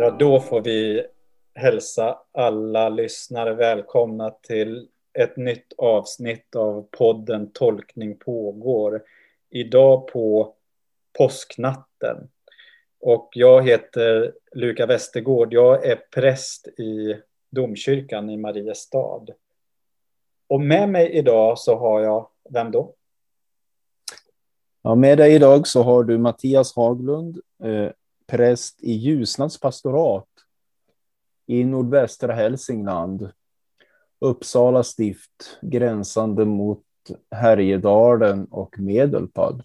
Ja, då får vi hälsa alla lyssnare välkomna till ett nytt avsnitt av podden Tolkning pågår. Idag på påsknatten. Och jag heter Luca Westergård. Jag är präst i domkyrkan i Mariestad. Och med mig idag så har jag, vem då? Ja, med dig idag så har du Mattias Haglund, präst i Ljusnans pastorat i nordvästra Hälsingland, Uppsala stift, gränsande mot Härjedalen och Medelpad.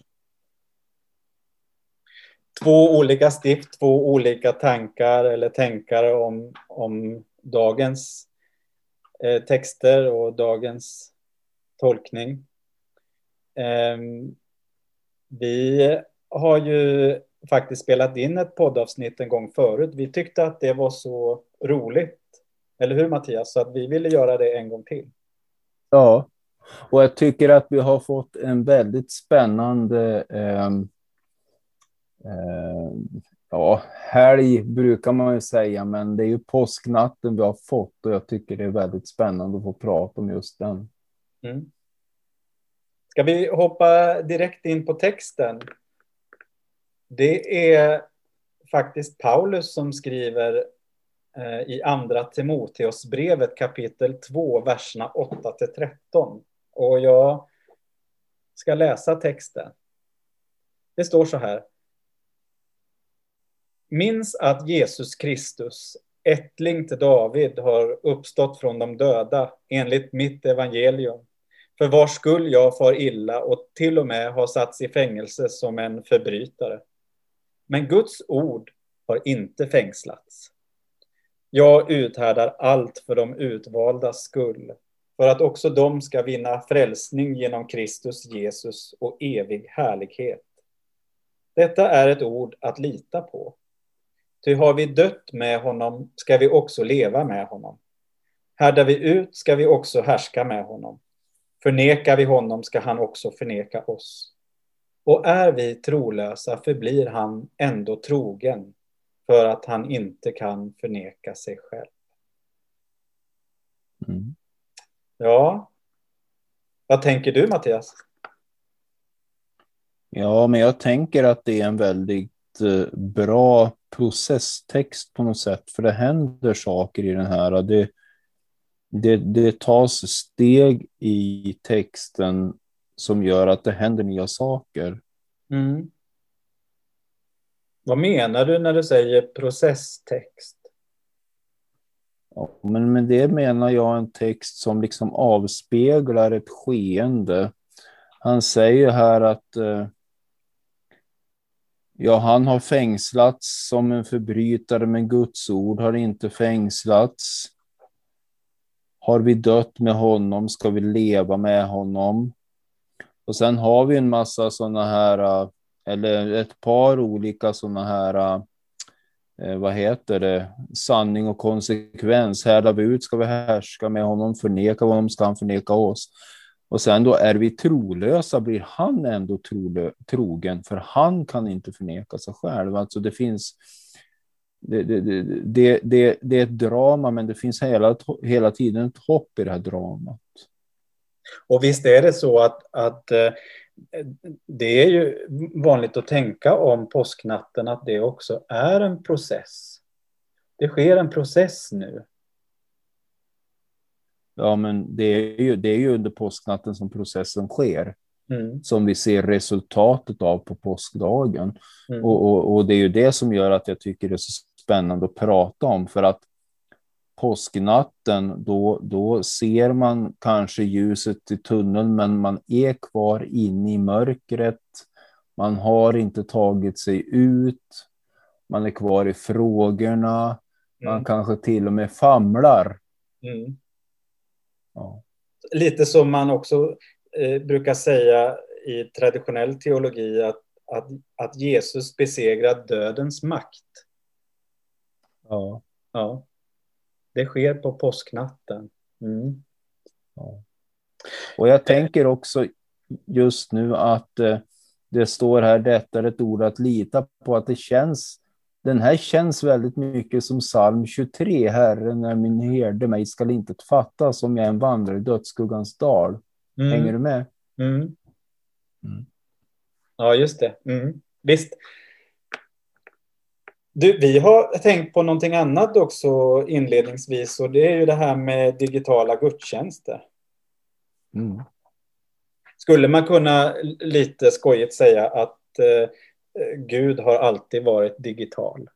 Två olika stift, två olika tankar eller tänkare om dagens texter och dagens tolkning. Vi har ju faktiskt spelat in ett poddavsnitt en gång förut. Vi tyckte att det var så roligt. Eller hur, Mattias? Så att vi ville göra det en gång till. Ja, och jag tycker att vi har fått en väldigt spännande helg brukar man ju säga, men det är ju påsknatten vi har fått och jag tycker det är väldigt spännande att få prata om just den. Mm. Ska vi hoppa direkt in på texten? Det är faktiskt Paulus som skriver i andra Timoteusbrevet kapitel 2, verserna 8-13. Och jag ska läsa texten. Det står så här. Minns att Jesus Kristus, ättling till David, har uppstått från de döda enligt mitt evangelium. För vars skull jag far illa och till och med har satts i fängelse som en förbrytare. Men Guds ord har inte fängslats. Jag uthärdar allt för de utvaldas skull, för att också de ska vinna frälsning genom Kristus Jesus och evig härlighet. Detta är ett ord att lita på. Ty har vi dött med honom ska vi också leva med honom. Härdar vi ut ska vi också härska med honom. Förnekar vi honom ska han också förneka oss. Och är vi trolösa förblir han ändå trogen, för att han inte kan förneka sig själv. Mm. Ja, vad tänker du, Mattias? Ja, men jag tänker att det är en väldigt bra processtext på något sätt, för det händer saker i den här. Det tas steg i texten som gör att det händer nya saker. Mm. Vad menar du när du säger processtext? Ja, men med det menar jag en text som liksom avspeglar ett skeende. Han säger här att han har fängslats som en förbrytare, men Guds ord har inte fängslats. Har vi dött med honom ska vi leva med honom. Och sen har vi en massa sådana här, eller ett par olika sådana här, sanning och konsekvens. Härdar vi ut ska vi härska med honom, förneka honom ska han förneka oss. Och sen då är vi trolösa blir han ändå trogen, för han kan inte förneka sig själv. Alltså det finns, det är ett drama, men det finns hela tiden ett hopp i det här dramat. Och visst är det så att det är ju vanligt att tänka om påsknatten att det också är en process. Det sker en process nu. Ja, men det är ju under påsknatten som processen sker. Mm. Som vi ser resultatet av på påskdagen. Mm. Och det är ju det som gör att jag tycker det är så spännande att prata om. För att påsknatten, då ser man kanske ljuset i tunneln, men man är kvar inne i mörkret. Man har inte tagit sig ut. Man är kvar i frågorna. Man kanske till och med famlar. Mm. Ja. Lite som man också brukar säga i traditionell teologi att Jesus besegrar dödens makt. Ja. Ja. Det sker på påsknatten. Mm. Ja. Och jag tänker också just nu att det står här, detta är ett ord att lita på, att det känns Den här känns väldigt mycket som psalm 23. Herren är min herde, mig skall inte fattas om jag än vandrar i dödsskuggans dal. Hänger du med? Mm. Ja, just det. Visst. Du, vi har tänkt på någonting annat också inledningsvis, och det är ju det här med digitala gudstjänster. Skulle man kunna lite skojigt säga att Gud har alltid varit digital?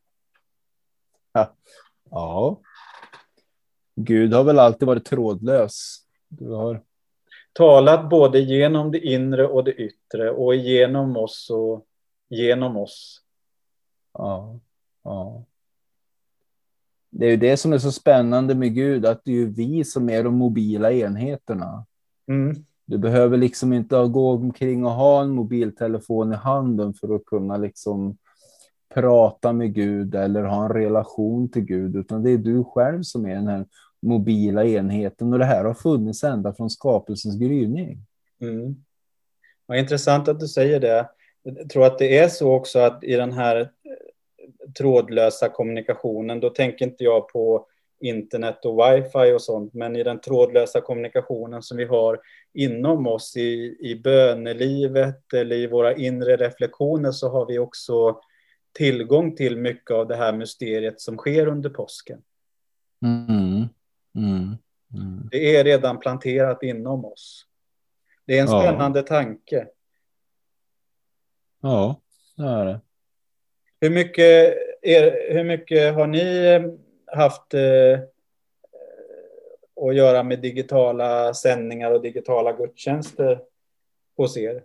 Ja. Gud har väl alltid varit trådlös. Du har talat både genom det inre och det yttre, och genom oss och genom oss. Ja. Det är ju det som är så spännande med Gud, att det är ju vi som är de mobila enheterna. Du behöver liksom inte gå omkring och ha en mobiltelefon i handen för att kunna liksom prata med Gud eller ha en relation till Gud, utan det är du själv som är den här mobila enheten, och det här har funnits ända från skapelsens gryning. Vad intressant att du säger det. Jag tror att det är så också att i den här trådlösa kommunikationen, då tänker inte jag på internet och wifi och sånt, men i den trådlösa kommunikationen som vi har inom oss i bönelivet eller i våra inre reflektioner, så har vi också tillgång till mycket av det här mysteriet som sker under påsken. Det är redan planterat inom oss. Det är en spännande tanke. Ja, det är det. Hur mycket har ni haft att göra med digitala sändningar och digitala gudstjänster hos er?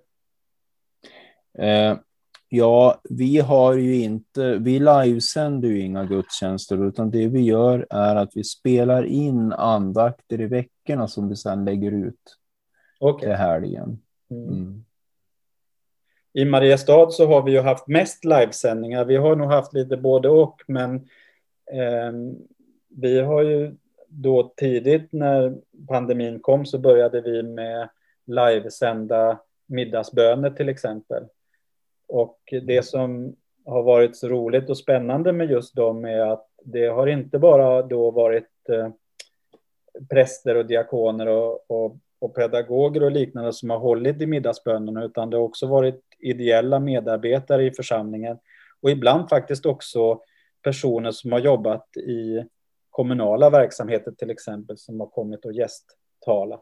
Ja, vi livesänder ju inga gudstjänster, utan det vi gör är att vi spelar in andakter i veckorna som vi sedan lägger ut till helgen. I Mariestad så har vi ju haft mest livesändningar. Vi har nog haft lite både och, men vi har ju då tidigt när pandemin kom så började vi med livesända middagsböner till exempel. Och det som har varit så roligt och spännande med just dem är att det har inte bara då varit präster och diakoner och pedagoger och liknande som har hållit i middagsbönerna, utan det har också varit ideella medarbetare i församlingen, och ibland faktiskt också personer som har jobbat i kommunala verksamheter till exempel, som har kommit och gästtalat.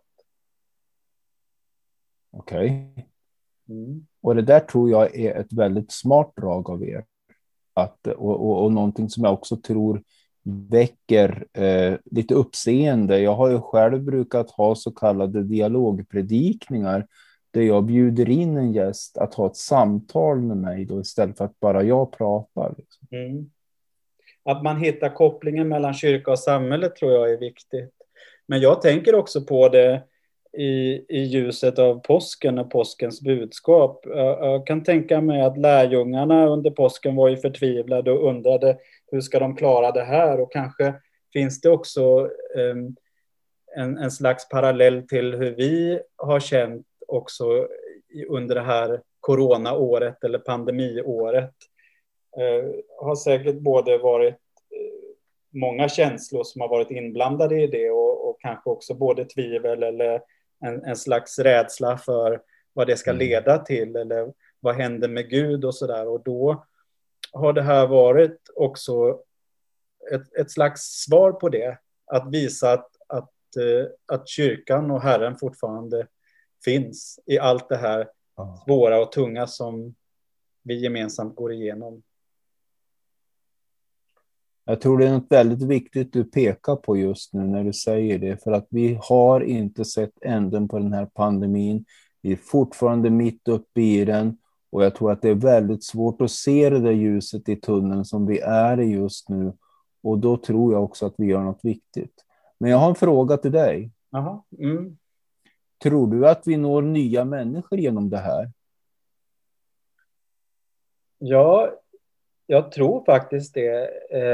Okej. Och det där tror jag är ett väldigt smart drag av er. Och någonting som jag också tror väcker lite uppseende. Jag har ju själv brukat ha så kallade dialogpredikningar där jag bjuder in en gäst att ha ett samtal med mig då, istället för att bara jag pratar. Liksom. Att man hittar kopplingen mellan kyrka och samhälle tror jag är viktigt. Men jag tänker också på det i ljuset av påsken och påskens budskap. Jag kan tänka mig att lärjungarna under påsken var ju förtvivlade och undrade hur ska de klara det här, och kanske finns det också en slags parallell till hur vi har känt också under det här coronaåret eller pandemiåret. Har säkert både varit många känslor som har varit inblandade i det, och kanske också både tvivel eller en slags rädsla för vad det ska leda till eller vad händer med Gud och sådär. Och då har det här varit också ett slags svar på det, att visa att kyrkan och Herren fortfarande finns i allt det här svåra och tunga som vi gemensamt går igenom. Jag tror det är något väldigt viktigt du pekar på just nu när du säger det, för att vi har inte sett änden på den här pandemin. Vi är fortfarande mitt uppe i den, och jag tror att det är väldigt svårt att se det där ljuset i tunneln som vi är i just nu, och då tror jag också att vi gör något viktigt. Men jag har en fråga till dig. Tror du att vi når nya människor genom det här? Ja, jag tror faktiskt det.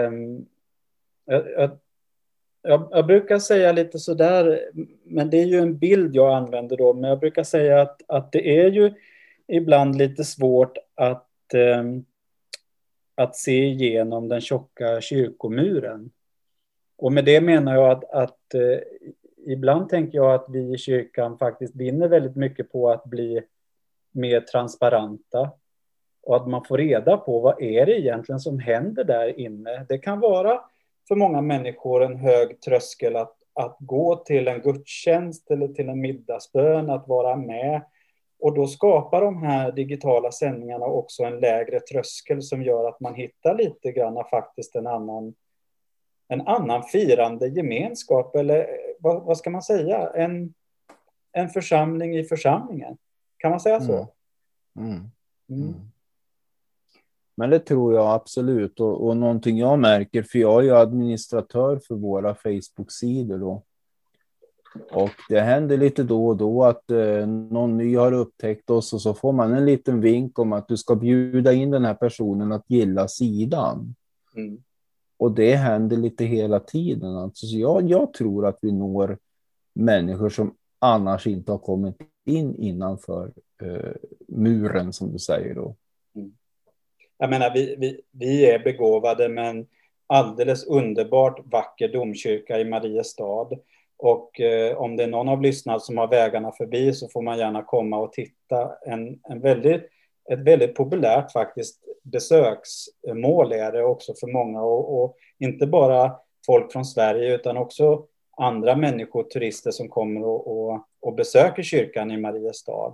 Jag brukar säga lite sådär, men det är ju en bild jag använder då, men jag brukar säga att det är ju ibland lite svårt att se igenom den tjocka kyrkomuren. Och med det menar jag att ibland tänker jag att vi i kyrkan faktiskt vinner väldigt mycket på att bli mer transparenta. Och att man får reda på vad är det egentligen som händer där inne. Det kan vara för många människor en hög tröskel att gå till en gudstjänst eller till en middagsbön, att vara med. Och då skapar de här digitala sändningarna också en lägre tröskel som gör att man hittar lite grann faktiskt en annan firande gemenskap, eller vad ska man säga? En församling i församlingen. Kan man säga så? Men det tror jag absolut. Och någonting jag märker, för jag är ju administratör för våra Facebook-sidor då. Och det händer lite då och då att någon ny har upptäckt oss, och så får man en liten vink om att du ska bjuda in den här personen att gilla sidan. Och det händer lite hela tiden. Alltså, så jag tror att vi når människor som annars inte har kommit in innanför muren, som du säger då. Jag menar, vi är begåvade med en alldeles underbart vacker domkyrka i Mariestad. Och om det är någon av lyssnarna som har vägarna förbi, så får man gärna komma och titta. Ett väldigt populärt faktiskt besöksmål är det också för många. Och inte bara folk från Sverige utan också andra människor, turister som kommer och besöker kyrkan i Mariestad.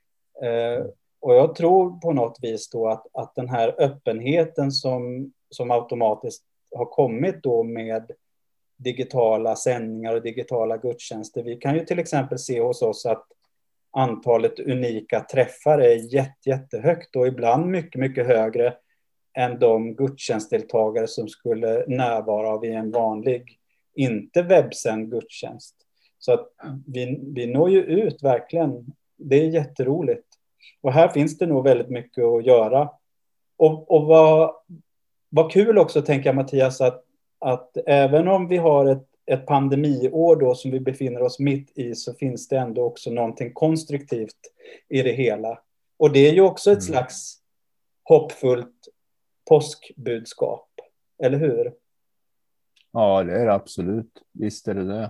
Och jag tror på något vis då att den här öppenheten som automatiskt har kommit då med digitala sändningar och digitala gudstjänster. Vi kan ju till exempel se hos oss att antalet unika träffar är jättehögt och ibland mycket, mycket högre än de gudstjänstdeltagare som skulle närvara vid en vanlig, inte webbsänd gudstjänst. Så att vi når ju ut verkligen. Det är jätteroligt. Och här finns det nog väldigt mycket att göra. Och vad kul också, tänker jag, Mattias, att även om vi har ett pandemiår då som vi befinner oss mitt i, så finns det ändå också någonting konstruktivt i det hela. Och det är ju också ett slags hoppfullt påskbudskap, eller hur? Ja, det är det absolut. Visst är det.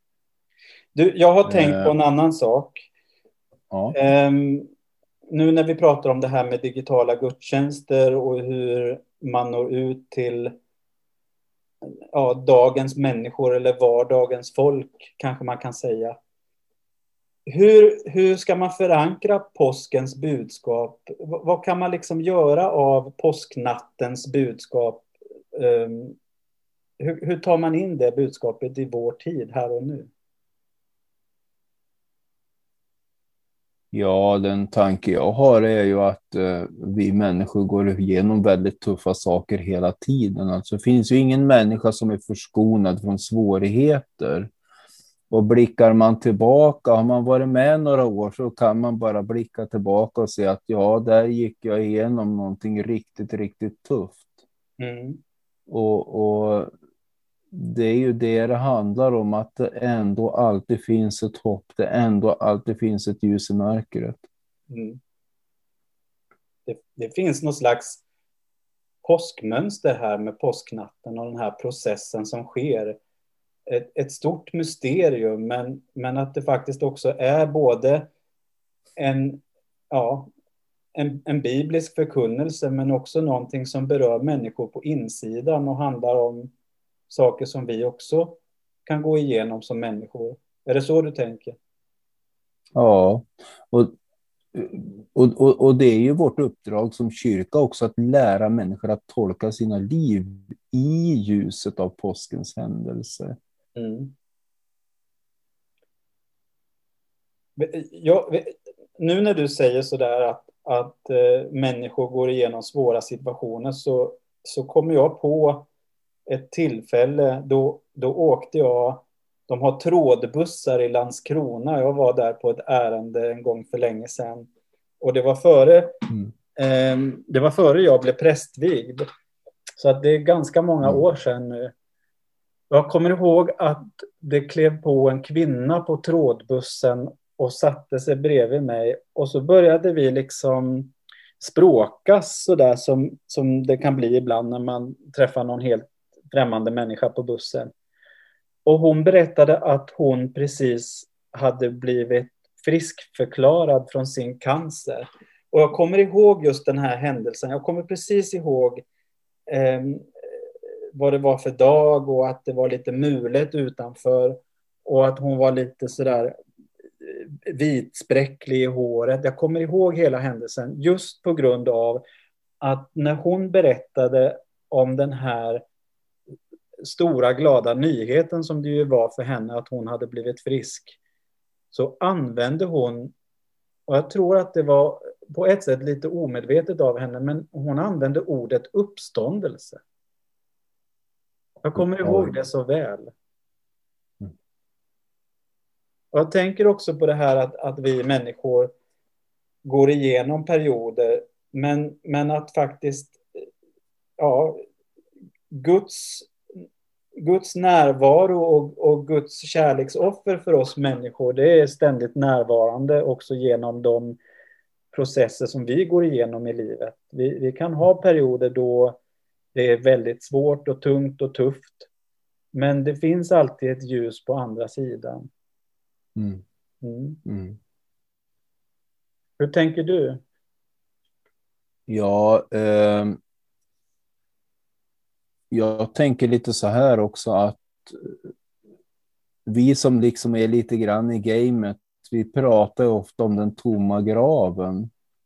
Du, jag har tänkt på en annan sak. Ja. Nu när vi pratar om det här med digitala gudstjänster och hur man når ut till dagens människor eller vardagens folk, kanske man kan säga. Hur ska man förankra påskens budskap? Vad kan man liksom göra av påsknattens budskap? Hur tar man in det budskapet i vår tid, här och nu? Ja, den tanke jag har är ju att vi människor går igenom väldigt tuffa saker hela tiden. Alltså det finns ju ingen människa som är förskonad från svårigheter. Och blickar man tillbaka, har man varit med några år, så kan man bara blicka tillbaka och se att där gick jag igenom någonting riktigt, riktigt tufft. Och det är ju det handlar om, att det ändå alltid finns ett hopp. Det ändå alltid finns ett ljus i mörkret. Det finns någon slags påskmönster här med påsknatten och den här processen som sker. Ett stort mysterium, men att det faktiskt också är både en biblisk förkunnelse, men också någonting som berör människor på insidan och handlar om saker som vi också kan gå igenom som människor. Är det så du tänker? Ja, och det är ju vårt uppdrag som kyrka också, att lära människor att tolka sina liv i ljuset av påskens händelser. Nu när du säger sådär att människor går igenom svåra situationer, så kommer jag på ett tillfälle då åkte jag. De har trådbussar i Landskrona. Jag var där på ett ärende en gång för länge sedan. Och det var före jag blev prästvigd. Så att det är ganska många år sedan nu. Jag kommer ihåg att det klev på en kvinna på trådbussen och satte sig bredvid mig. Och så började vi liksom språkas så där som det kan bli ibland när man träffar någon helt främmande människa på bussen. Och hon berättade att hon precis hade blivit friskförklarad från sin cancer. Och jag kommer ihåg just den här händelsen. Jag kommer precis ihåg vad det var för dag och att det var lite mulet utanför och att hon var lite sådär vitspräcklig i håret. Jag kommer ihåg hela händelsen just på grund av att när hon berättade om den här stora glada nyheten som det ju var för henne att hon hade blivit frisk, så använde hon, och jag tror att det var på ett sätt lite omedvetet av henne, men hon använde ordet uppståndelse. Jag kommer ihåg det så väl. Och jag tänker också på det här att vi människor går igenom perioder, men att faktiskt Guds närvaro och Guds kärleksoffer för oss människor, det är ständigt närvarande också genom de processer som vi går igenom i livet. Vi kan ha perioder då det är väldigt svårt och tungt och tufft, men det finns alltid ett ljus på andra sidan. Hur tänker du? Ja, jag tänker lite så här också, att vi som liksom är lite grann i gamet, vi pratar ofta om den tomma graven.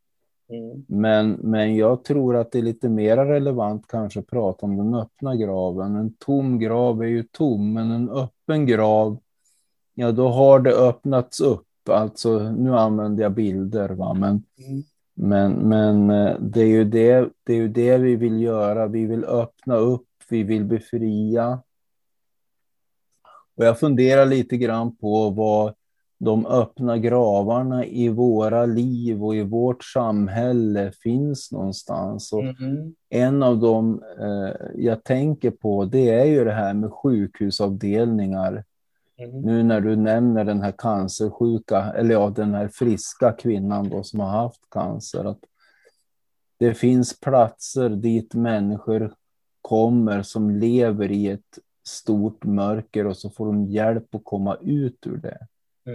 Men jag tror att det är lite mer relevant kanske att prata om den öppna graven. En tom grav är ju tom, men en öppen grav, ja, då har det öppnats upp. Alltså, nu använder jag bilder, va? Men det är ju det vi vill göra. Vi vill öppna upp, vi vill befria. Och jag funderar lite grann på vad de öppna gravarna i våra liv och i vårt samhälle finns någonstans. Och en av dem jag tänker på, det är ju det här med sjukhusavdelningar. Nu när du nämner den här cancersjuka, eller ja, den här friska kvinnan då som har haft cancer, att det finns platser dit människor kommer som lever i ett stort mörker, och så får de hjälp att komma ut ur det.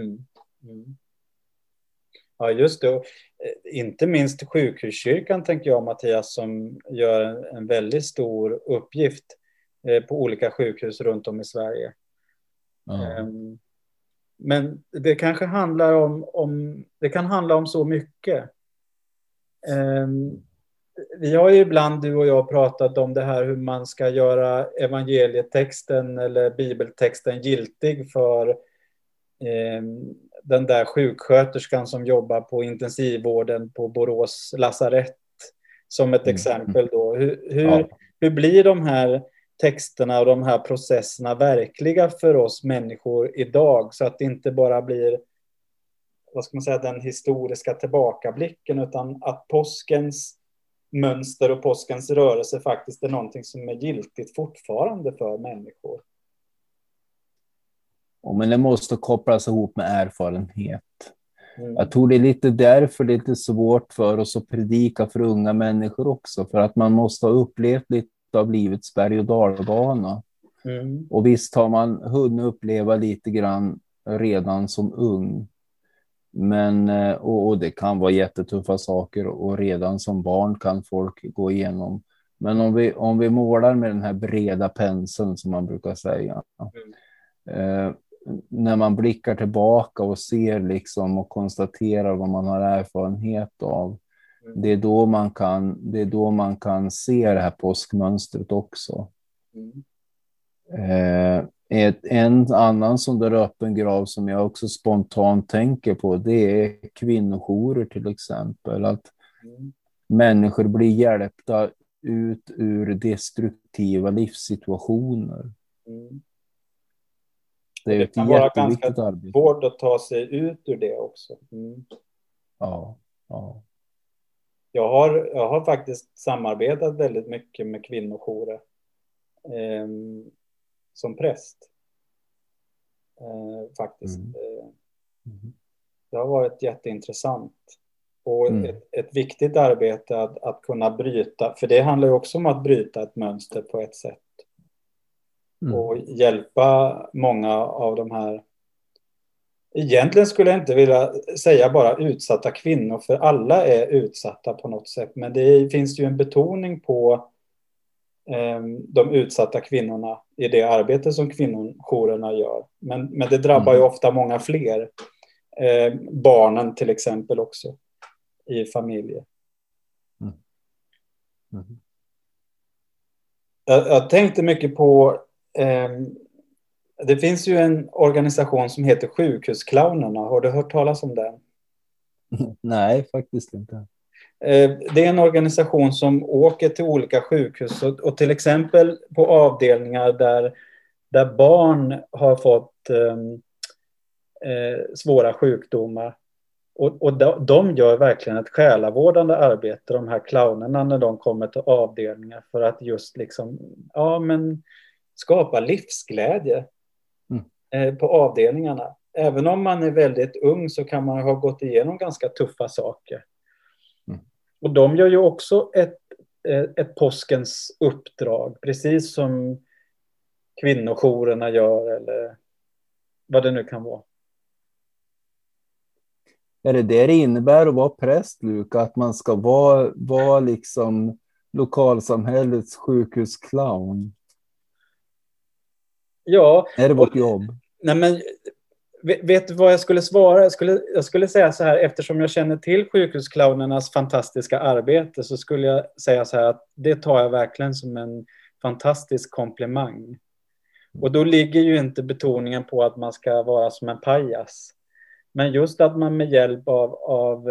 Ja, just det. Inte minst sjukhuskyrkan tänker jag, Mattias, som gör en väldigt stor uppgift på olika sjukhus runt om i Sverige. Men det kanske handlar om det kan handla om så mycket. Vi har ju ibland, du och jag, pratat om det här hur man ska göra evangelietexten eller bibeltexten giltig för den där sjuksköterskan som jobbar på intensivvården på Borås lasarett, som ett exempel då. Hur blir de här texterna och de här processerna verkliga för oss människor idag, så att det inte bara blir, vad ska man säga, den historiska tillbakablicken, utan att påskens mönster och påskens rörelse faktiskt är någonting som är giltigt fortfarande för människor. Men det måste kopplas ihop med erfarenhet. Jag tror det är lite därför det är lite svårt för oss att predika för unga människor också. För att man måste ha upplevt lite av livets berg- och dalbana. Och visst har man hunnit uppleva lite grann redan som ung. Men, och det kan vara jättetuffa saker, och redan som barn kan folk gå igenom. Men om vi målar med den här breda penseln som man brukar säga. När man blickar tillbaka och ser liksom och konstaterar vad man har erfarenhet av. Det är då man kan se det här påskmönstret också. En annan sån där öppen grav som jag också spontant tänker på, det är kvinnojourer till exempel. Att människor blir hjälpta ut ur destruktiva livssituationer. Det är kan vara ganska svårt att ta sig ut ur det också. Ja. Jag har faktiskt samarbetat väldigt mycket med kvinnojourer som präst. Faktiskt. Det har varit jätteintressant. Och ett viktigt arbete att kunna bryta, för det handlar ju också om att bryta ett mönster på ett sätt. Och hjälpa många av de här, egentligen skulle jag inte vilja säga bara utsatta kvinnor, för alla är utsatta på något sätt. Men det finns ju en betoning på de utsatta kvinnorna i det arbete som kvinnojourerna gör. Men det drabbar ju ofta många fler. Barnen till exempel också i familjer. Jag tänkte mycket på det finns ju en organisation som heter Sjukhusclownerna. Har du hört talas om den? Nej, faktiskt inte. Det är en organisation som åker till olika sjukhus och till exempel på avdelningar där barn har fått svåra sjukdomar. Och de gör verkligen ett själavårdande arbete, de här clownerna, när de kommer till avdelningar, för att just liksom, skapa livsglädje på avdelningarna. Även om man är väldigt ung så kan man ha gått igenom ganska tuffa saker. Och de gör ju också ett påskens uppdrag, precis som kvinnojourerna gör, eller vad det nu kan vara. Är det innebär att vara präst, Luka? Att man ska vara liksom lokalsamhällets sjukhusclown? Ja. Är det vårt jobb? Nej, men vet du vad jag skulle svara? Jag skulle säga så här, eftersom jag känner till sjukhusclownernas fantastiska arbete, så skulle jag säga så här att det tar jag verkligen som en fantastisk komplimang. Och då ligger ju inte betoningen på att man ska vara som en pajas. Men just att man med hjälp av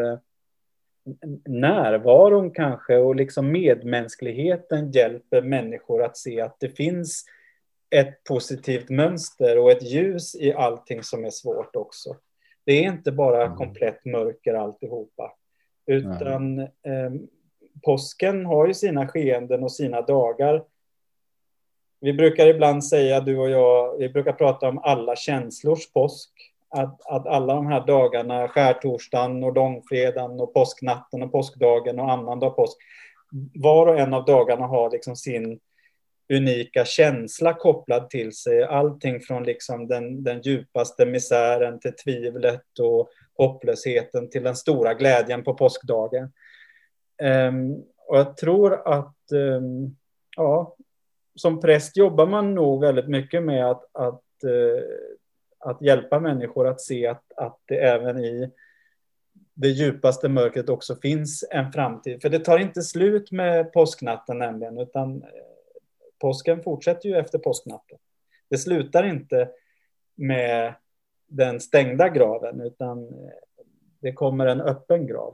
närvaron kanske och liksom medmänskligheten hjälper människor att se att det finns ett positivt mönster och ett ljus i allting som är svårt också. Det är inte bara komplett mörker alltihopa. Utan påsken har ju sina skeenden och sina dagar. Vi brukar ibland säga, du och jag, vi brukar prata om alla känslors påsk. Att alla de här dagarna, skärtorsdagen och långfredagen och påsknatten och påskdagen och annandag påsk, var och en av dagarna har liksom sin unika känsla kopplad till sig. Allting från liksom den djupaste misären till tvivlet och hopplösheten till den stora glädjen på påskdagen. Och jag tror att som präst jobbar man nog väldigt mycket med att hjälpa människor att se att det även i det djupaste mörkret också finns en framtid. För det tar inte slut med påsknatten nämligen, utan påsken fortsätter ju efter påsknatten. Det slutar inte med den stängda graven, utan det kommer en öppen grav.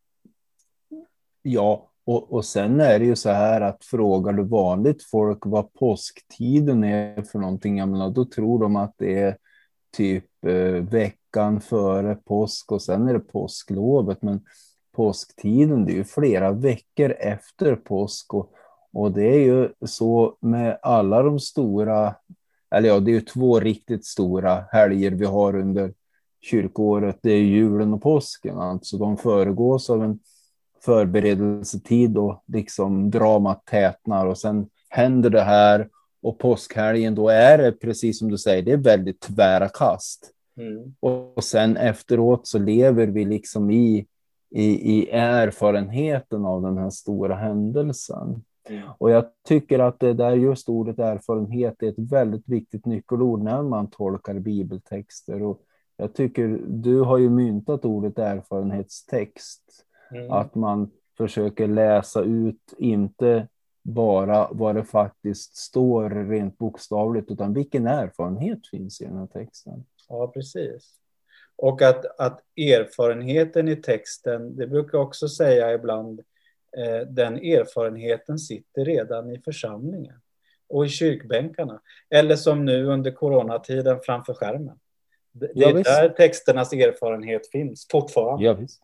Ja, och sen är det ju så här att frågar du vanligt folk vad påsktiden är för någonting, jag menar, då tror de att det är typ veckan före påsk och sen är det påsklovet. Men påsktiden, det är ju flera veckor efter påsk och det är ju så med alla de stora, eller ja, det är ju 2 riktigt stora helger vi har under kyrkåret. Det är julen och påsken, alltså de föregås av en förberedelsetid och liksom dramat tätnar och sen händer det här. Och påskhelgen, då är det precis som du säger, det är väldigt tvära kast. Och sen efteråt så lever vi liksom i erfarenheten av den här stora händelsen. Och jag tycker att det där just ordet erfarenhet är ett väldigt viktigt nyckelord när man tolkar bibeltexter. Och jag tycker du har ju myntat ordet erfarenhetstext. Att man försöker läsa ut inte bara vad det faktiskt står rent bokstavligt, utan vilken erfarenhet finns i den här texten. Ja, precis. Och att erfarenheten i texten, det brukar jag också säga ibland, den erfarenheten sitter redan i församlingen och i kyrkbänkarna. Eller som nu under coronatiden framför skärmen. Det är där texternas erfarenhet finns fortfarande. Ja, visst.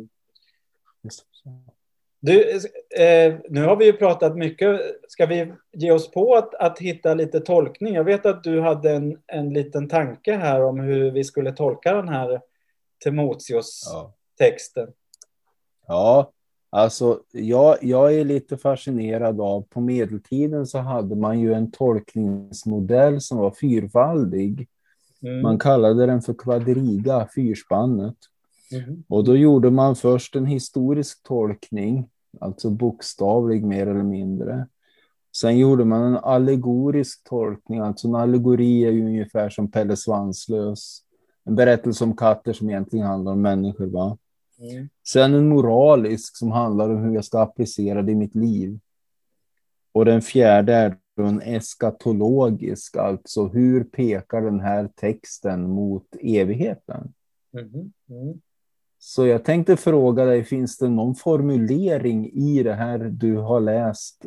Du, nu har vi ju pratat mycket. Ska vi ge oss på att hitta lite tolkning? Jag vet att du hade en liten tanke här om hur vi skulle tolka den här Timoteus-texten. Ja, alltså jag är lite fascinerad av, på medeltiden så hade man ju en tolkningsmodell som var fyrfaldig. Man Mm. kallade den för kvadriga, fyrspannet. Mm. Och då gjorde man först en historisk tolkning, alltså bokstavlig mer eller mindre. Sen gjorde man en allegorisk tolkning, alltså en allegori är ju ungefär som Pelle Svanslös. En berättelse om katter som egentligen handlar om människor, va? Mm. Sen en moralisk som handlar om hur jag ska applicera det i mitt liv. Och den fjärde är då en eskatologisk, alltså hur pekar den här texten mot evigheten? Mm. Mm. Så jag tänkte fråga dig, finns det någon formulering i det här du har läst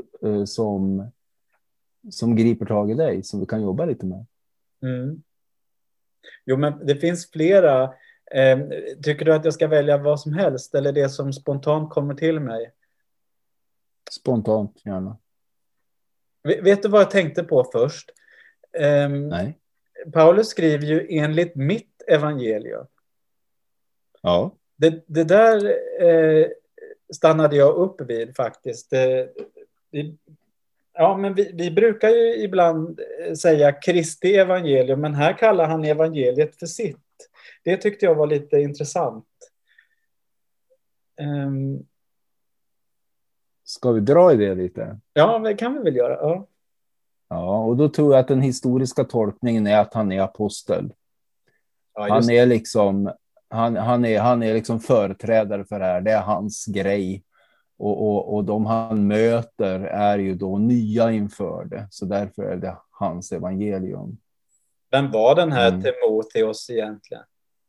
som griper tag i dig, som vi kan jobba lite med? Mm. Jo, men det finns flera. Tycker du att jag ska välja vad som helst eller det som spontant kommer till mig? Spontant, gärna. Vet du vad jag tänkte på först? Nej. Paulus skriver ju enligt mitt evangelium. Ja. Det där stannade jag upp vid faktiskt. Vi brukar ju ibland säga Kristi evangelium, men här kallar han evangeliet för sitt. Det tyckte jag var lite intressant. Ska vi dra i det lite? Ja, det kan vi väl göra. Ja. Ja, och då tror jag att den historiska tolkningen är att han är apostel. Ja, Han är liksom han är liksom företrädare för det här. Det är hans grej. Och de han möter är ju då nya inför det. Så därför är det hans evangelium. Vem var den här Timoteus egentligen?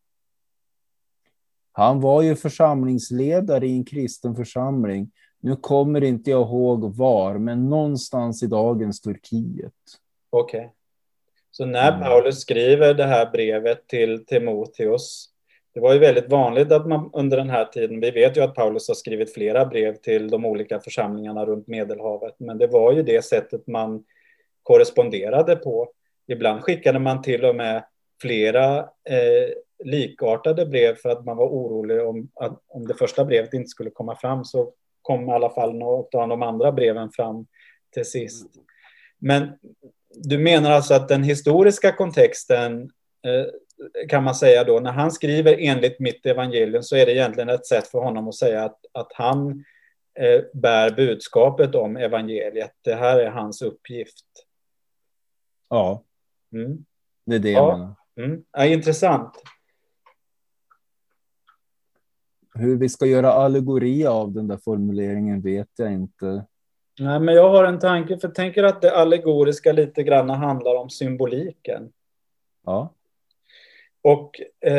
Han var ju församlingsledare i en kristen församling. Nu kommer inte jag ihåg var, men någonstans i dagens Turkiet. Okej. Så när Paulus skriver det här brevet till Timoteus, det var ju väldigt vanligt att man under den här tiden, vi vet ju att Paulus har skrivit flera brev till de olika församlingarna runt Medelhavet, men det var ju det sättet man korresponderade på. Ibland skickade man till och med flera likartade brev för att man var orolig om det första brevet inte skulle komma fram, så kom i alla fall något av de andra breven fram till sist. Men du menar alltså att den historiska kontexten kan man säga då, när han skriver enligt mitt evangelium, så är det egentligen ett sätt för honom att säga att han bär budskapet om evangeliet. Det här är hans uppgift. Ja, det är det jag menar. Ja, intressant. Hur vi ska göra allegori av den där formuleringen vet jag inte. Nej, men jag har en tanke, för jag tänker att det allegoriska lite grann handlar om symboliken. Ja. Och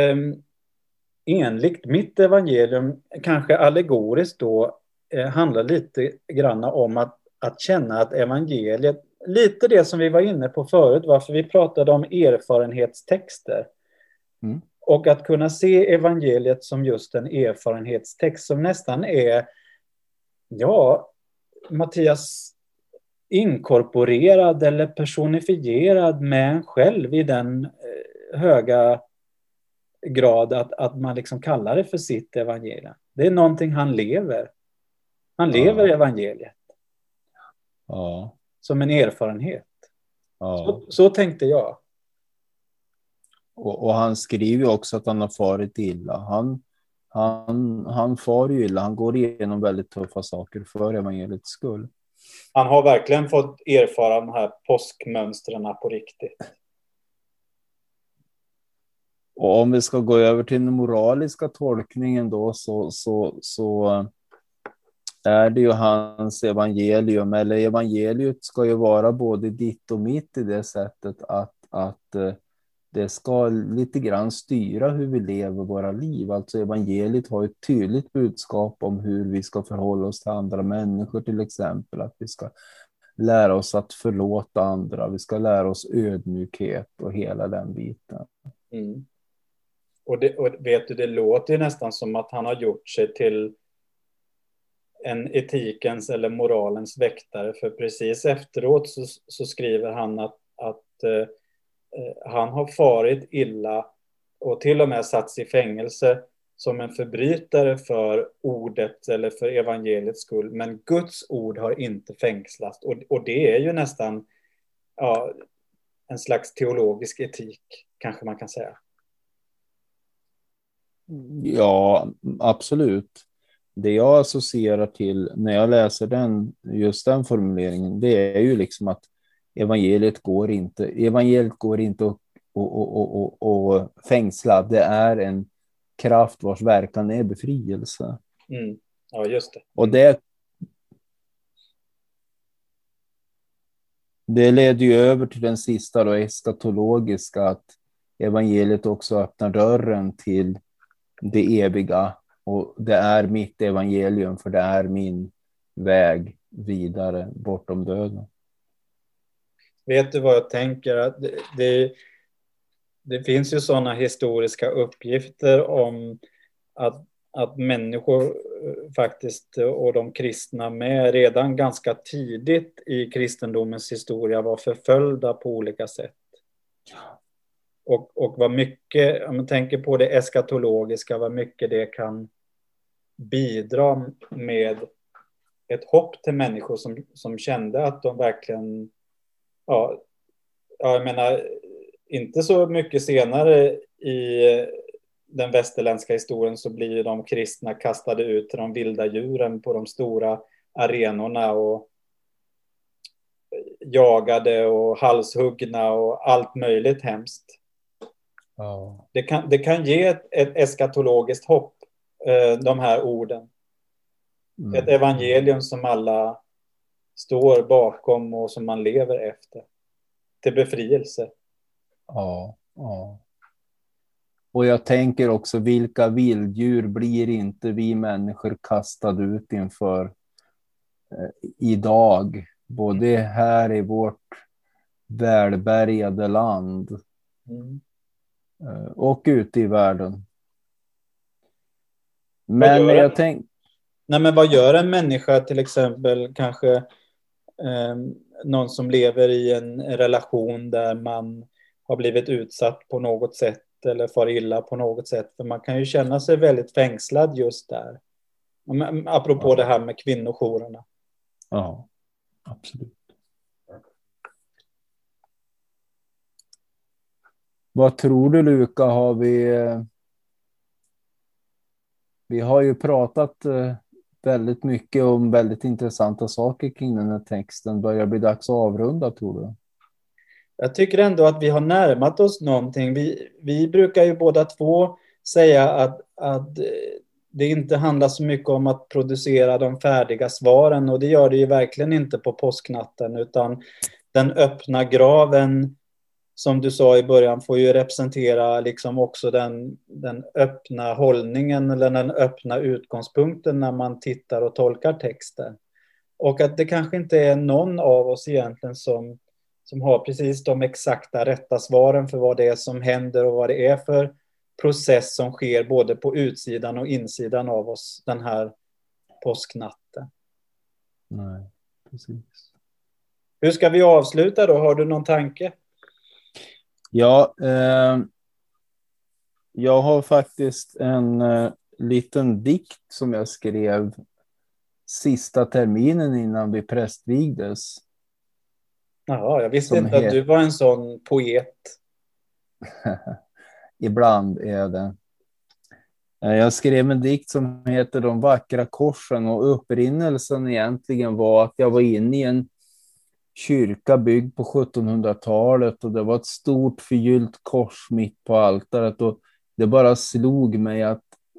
enligt mitt evangelium kanske allegoriskt då handlar lite grann om att känna att evangeliet, lite det som vi var inne på förut, varför vi pratade om erfarenhetstexter. Och att kunna se evangeliet som just en erfarenhetstext som nästan är, ja, Mattias, inkorporerad eller personifierad med en själv i den höga grad att man liksom kallar det för sitt evangelium. Det är någonting han lever. Han lever evangeliet. Ja. Som en erfarenhet. Ja. Så tänkte jag. Och han skriver också att han har farit illa. Han far ju illa. Han går igenom väldigt tuffa saker för evangeliets skull. Han har verkligen fått erfara de här påskmönstren på riktigt. Och om vi ska gå över till den moraliska tolkningen då, så är det ju hans evangelium. Eller evangeliet ska ju vara både ditt och mitt i det sättet att det ska lite grann styra hur vi lever våra liv. Alltså evangeliet har ett tydligt budskap om hur vi ska förhålla oss till andra människor till exempel. Att vi ska lära oss att förlåta andra. Vi ska lära oss ödmjukhet och hela den biten. Och vet du, det låter ju nästan som att han har gjort sig till en etikens eller moralens väktare. För precis efteråt så skriver han att han har farit illa och till och med satts i fängelse som en förbrytare för ordet eller för evangeliets skull, men Guds ord har inte fängslat. Och det är ju nästan en slags teologisk etik, kanske man kan säga. Ja, absolut. Det jag associerar till när jag läser just den formuleringen, det är ju liksom att evangeliet går inte att fängsla. Det är en kraft vars verkan är befrielse. Mm. Ja, just det. Och det leder ju över till den sista då, eskatologiska, att evangeliet också öppnar dörren till det eviga. Och det är mitt evangelium, för det är min väg vidare bortom döden. Vet du vad jag tänker? Att det finns ju sådana historiska uppgifter om att människor faktiskt, och de kristna med, redan ganska tidigt i kristendomens historia var förföljda på olika sätt. Och vad mycket, om man tänker på det eskatologiska, vad mycket det kan bidra med ett hopp till människor som kände att de verkligen, jag menar, inte så mycket senare i den västerländska historien så blir de kristna kastade ut till de vilda djuren på de stora arenorna och jagade och halshuggna och allt möjligt hemskt. Ja. Det kan ge ett eskatologiskt hopp, de här orden. Ett evangelium som alla står bakom och som man lever efter. Till befrielse. Ja. Och jag tänker också, vilka vilddjur blir inte vi människor kastade ut inför idag? Både här i vårt välbärgade land och ute i världen. Men jag tänker... Nej, men vad gör en människa, till exempel kanske någon som lever i en relation där man har blivit utsatt på något sätt eller far illa på något sätt, för man kan ju känna sig väldigt fängslad just där. Apropå det här med kvinnojourerna. Ja, absolut. Vad tror du, Luka? Vi har ju pratat väldigt mycket om väldigt intressanta saker kring den här texten. Börjar bli dags att avrunda, tror du? Jag tycker ändå att vi har närmat oss någonting. Vi brukar ju båda två säga att det inte handlar så mycket om att producera de färdiga svaren, och det gör det ju verkligen inte på påsknatten, utan den öppna graven, som du sa i början, får ju representera liksom också den öppna hållningen eller den öppna utgångspunkten när man tittar och tolkar texten. Och att det kanske inte är någon av oss egentligen som har precis de exakta rätta svaren för vad det är som händer och vad det är för process som sker både på utsidan och insidan av oss den här påsknatten. Nej, precis. Hur ska vi avsluta då? Har du någon tanke? Ja, jag har faktiskt en liten dikt som jag skrev sista terminen innan vi prästvigdes. Jaha, jag visste inte att du var en sån poet. Ibland är det. Jag skrev en dikt som heter De vackra korsen, och upprinnelsen egentligen var att jag var inne i en kyrka byggd på 1700-talet och det var ett stort förgyllt kors mitt på altaret, och det bara slog mig att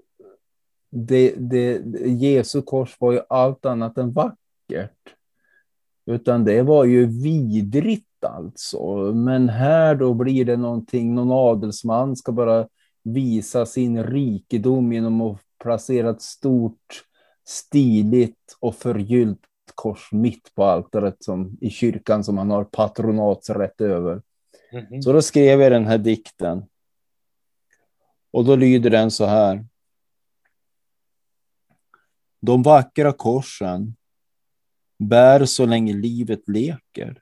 Jesu kors var ju allt annat än vackert, utan det var ju vidrigt alltså. Men här då blir det någon adelsman ska bara visa sin rikedom genom att placera ett stort, stiligt och förgyllt kors mitt på altaret som i kyrkan som han har patronatsrätt över. Mm-hmm. Så då skrev jag den här dikten. Och då lyder den så här. De vackra korsen bär så länge livet leker.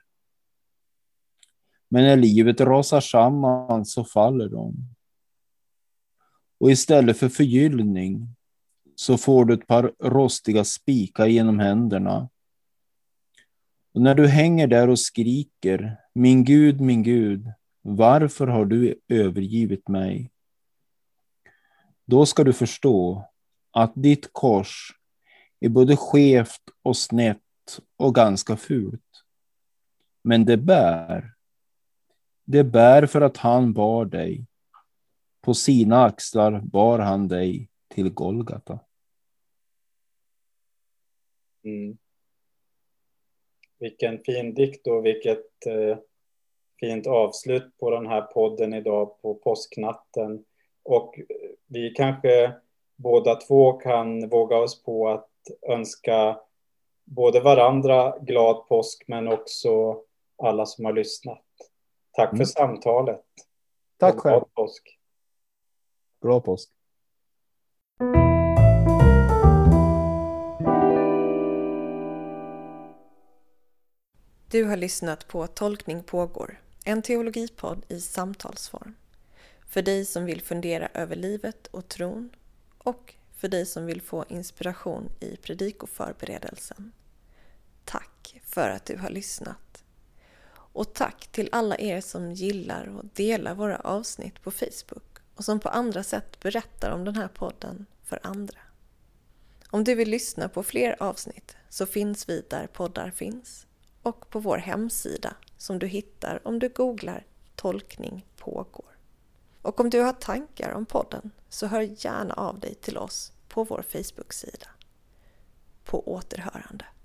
Men när livet rasar samman så faller de. Och istället för förgyllning så får du ett par rostiga spikar genom händerna. Och när du hänger där och skriker, min Gud, varför har du övergivit mig? Då ska du förstå att ditt kors är både skevt och snett och ganska fult. Men det bär för att han bar dig. På sina axlar bar han dig till Golgata. Mm. Vilken fin dikt och vilket fint avslut på den här podden idag på påsknatten. Och vi kanske båda två kan våga oss på att önska både varandra glad påsk men också alla som har lyssnat. Tack för samtalet. Tack själv. Glad påsk. Glad påsk. Du har lyssnat på Tolkning pågår, en teologipodd i samtalsform. För dig som vill fundera över livet och tron och för dig som vill få inspiration i predikoförberedelsen. Tack för att du har lyssnat. Och tack till alla er som gillar och delar våra avsnitt på Facebook och som på andra sätt berättar om den här podden för andra. Om du vill lyssna på fler avsnitt så finns vi där poddar finns och på vår hemsida som du hittar om du googlar Tolkning pågår. Och om du har tankar om podden så hör gärna av dig till oss på vår Facebook-sida. På återhörande.